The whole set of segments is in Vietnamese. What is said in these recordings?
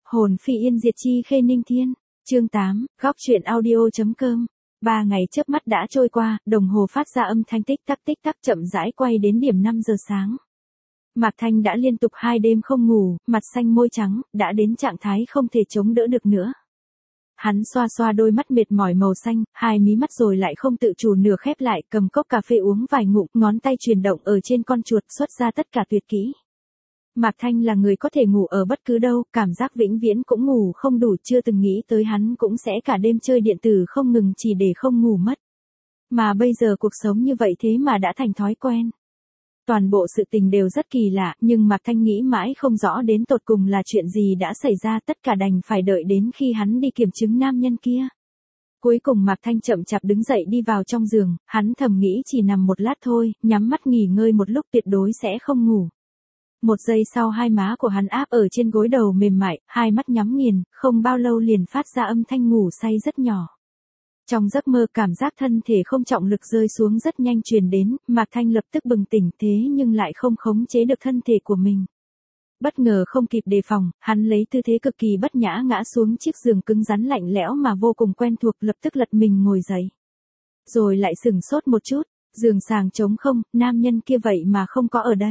Hồn phi yên diệt chi khê ninh thiên. Chương 8, góc truyện audio.com. 3 ngày chớp mắt đã trôi qua, đồng hồ phát ra âm thanh tích tắc chậm rãi quay đến điểm 5 giờ sáng. Mạc Thanh đã liên tục 2 đêm không ngủ, mặt xanh môi trắng, đã đến trạng thái không thể chống đỡ được nữa. Hắn xoa xoa đôi mắt mệt mỏi màu xanh, hai mí mắt rồi lại không tự chủ nửa khép lại, cầm cốc cà phê uống vài ngụm, ngón tay chuyển động ở trên con chuột, xuất ra tất cả tuyệt kỹ. Mạc Thanh là người có thể ngủ ở bất cứ đâu, cảm giác vĩnh viễn cũng ngủ không đủ, chưa từng nghĩ tới hắn cũng sẽ cả đêm chơi điện tử không ngừng chỉ để không ngủ mất. Mà bây giờ cuộc sống như vậy thế mà đã thành thói quen. Toàn bộ sự tình đều rất kỳ lạ, nhưng Mạc Thanh nghĩ mãi không rõ đến tột cùng là chuyện gì đã xảy ra, tất cả đành phải đợi đến khi hắn đi kiểm chứng nam nhân kia. Cuối cùng Mạc Thanh chậm chạp đứng dậy đi vào trong giường, hắn thầm nghĩ chỉ nằm một lát thôi, nhắm mắt nghỉ ngơi một lúc tuyệt đối sẽ không ngủ. Một giây sau hai má của hắn áp ở trên gối đầu mềm mại, hai mắt nhắm nghiền, không bao lâu liền phát ra âm thanh ngủ say rất nhỏ. Trong giấc mơ cảm giác thân thể không trọng lực rơi xuống rất nhanh truyền đến, Mạc Thanh lập tức bừng tỉnh thế nhưng lại không khống chế được thân thể của mình. Bất ngờ không kịp đề phòng, hắn lấy tư thế cực kỳ bất nhã ngã xuống chiếc giường cứng rắn lạnh lẽo mà vô cùng quen thuộc, lập tức lật mình ngồi dậy. Rồi lại sửng sốt một chút, giường sàng trống không, nam nhân kia vậy mà không có ở đây.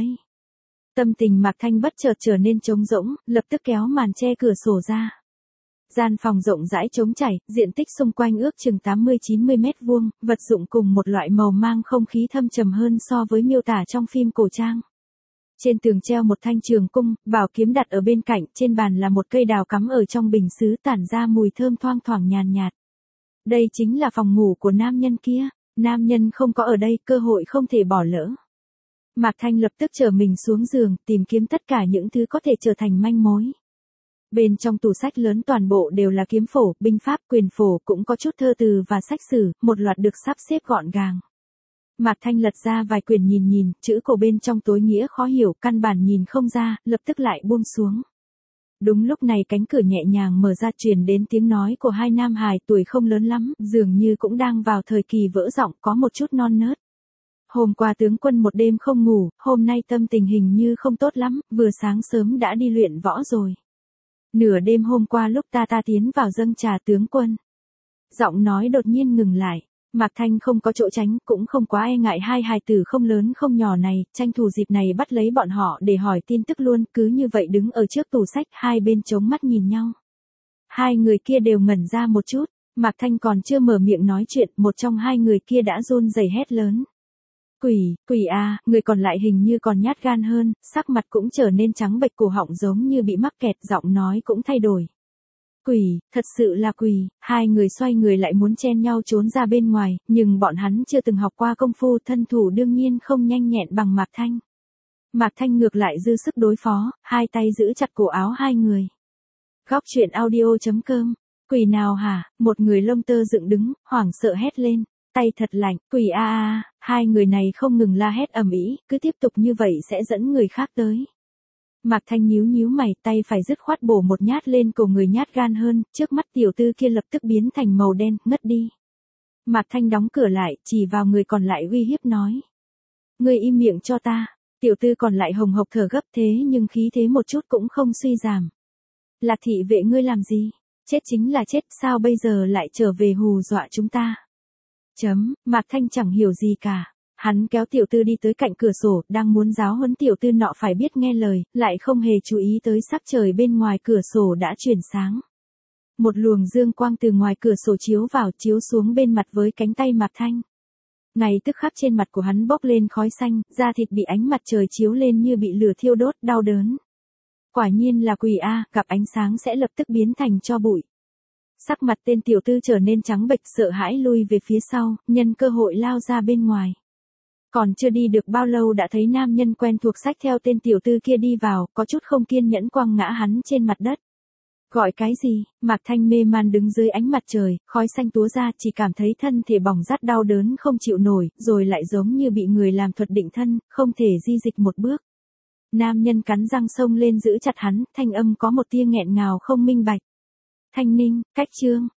Tâm tình Mạc Thanh bất chợt trở nên trống rỗng, lập tức kéo màn che cửa sổ ra. Gian phòng rộng rãi trống trải, diện tích xung quanh ước chừng 80-90 mét vuông, vật dụng cùng một loại màu mang không khí thâm trầm hơn so với miêu tả trong phim cổ trang. Trên tường treo một thanh trường cung, bảo kiếm đặt ở bên cạnh, trên bàn là một cây đào cắm ở trong bình sứ tản ra mùi thơm thoang thoảng nhàn nhạt. Đây chính là phòng ngủ của nam nhân kia, nam nhân không có ở đây, cơ hội không thể bỏ lỡ. Mạc Thanh lập tức trở mình xuống giường, tìm kiếm tất cả những thứ có thể trở thành manh mối. Bên trong tủ sách lớn toàn bộ đều là kiếm phổ, binh pháp, quyền phổ, cũng có chút thơ từ và sách sử, một loạt được sắp xếp gọn gàng. Mạc Thanh lật ra vài quyển nhìn, chữ cổ bên trong tối nghĩa khó hiểu, căn bản nhìn không ra, lập tức lại buông xuống. Đúng lúc này cánh cửa nhẹ nhàng mở ra, truyền đến tiếng nói của hai nam hài tuổi không lớn lắm, dường như cũng đang vào thời kỳ vỡ giọng, có một chút non nớt. Hôm qua tướng quân một đêm không ngủ, hôm nay tâm tình hình như không tốt lắm, vừa sáng sớm đã đi luyện võ rồi. Nửa đêm hôm qua lúc ta tiến vào dâng trà tướng quân. Giọng nói đột nhiên ngừng lại, Mạc Thanh không có chỗ tránh, cũng không quá e ngại hai hài tử không lớn không nhỏ này, tranh thủ dịp này bắt lấy bọn họ để hỏi tin tức luôn, cứ như vậy đứng ở trước tủ sách, hai bên chống mắt nhìn nhau. Hai người kia đều ngẩn ra một chút, Mạc Thanh còn chưa mở miệng nói chuyện, một trong hai người kia đã run rẩy hét lớn. Quỷ à, người còn lại hình như còn nhát gan hơn, sắc mặt cũng trở nên trắng bệch, cổ họng giống như bị mắc kẹt, giọng nói cũng thay đổi. Quỷ, thật sự là quỷ, hai người xoay người lại muốn chen nhau trốn ra bên ngoài, nhưng bọn hắn chưa từng học qua công phu, thân thủ đương nhiên không nhanh nhẹn bằng Mạc Thanh. Mạc Thanh ngược lại dư sức đối phó, hai tay giữ chặt cổ áo hai người. Góc truyện audio.com, quỷ nào hả, một người lông tơ dựng đứng, hoảng sợ hét lên. Tay thật lạnh, quỷ a, hai người này không ngừng la hét ầm ĩ, cứ tiếp tục như vậy sẽ dẫn người khác tới. Mạc Thanh nhíu mày, tay phải dứt khoát bổ một nhát lên cổ người nhát gan hơn, trước mắt tiểu tư kia lập tức biến thành màu đen, ngất đi. Mạc Thanh đóng cửa lại, chỉ vào người còn lại uy hiếp nói. Ngươi im miệng cho ta, tiểu tư còn lại hồng hộc thở gấp thế nhưng khí thế một chút cũng không suy giảm. Là thị vệ ngươi làm gì? Chết chính là chết, sao bây giờ lại trở về hù dọa chúng ta? Mạc Thanh chẳng hiểu gì cả. Hắn kéo tiểu tư đi tới cạnh cửa sổ, đang muốn giáo huấn tiểu tư nọ phải biết nghe lời, lại không hề chú ý tới sắc trời bên ngoài cửa sổ đã chuyển sáng. Một luồng dương quang từ ngoài cửa sổ chiếu vào, chiếu xuống bên mặt với cánh tay Mạc Thanh. Ngay tức khắc trên mặt của hắn bốc lên khói xanh, da thịt bị ánh mặt trời chiếu lên như bị lửa thiêu đốt, đau đớn. Quả nhiên là quỷ a, gặp ánh sáng sẽ lập tức biến thành tro bụi. Sắc mặt tên tiểu tư trở nên trắng bệch, sợ hãi lui về phía sau, nhân cơ hội lao ra bên ngoài. Còn chưa đi được bao lâu đã thấy nam nhân quen thuộc xách theo tên tiểu tư kia đi vào, có chút không kiên nhẫn quăng ngã hắn trên mặt đất. Gọi cái gì? Mạc Thanh mê man đứng dưới ánh mặt trời, khói xanh túa ra, chỉ cảm thấy thân thể bỏng rát đau đớn không chịu nổi, rồi lại giống như bị người làm thuật định thân, không thể di dịch một bước. Nam nhân cắn răng xông lên giữ chặt hắn, thanh âm có một tia nghẹn ngào không minh bạch. Thanh Ninh, cách chương.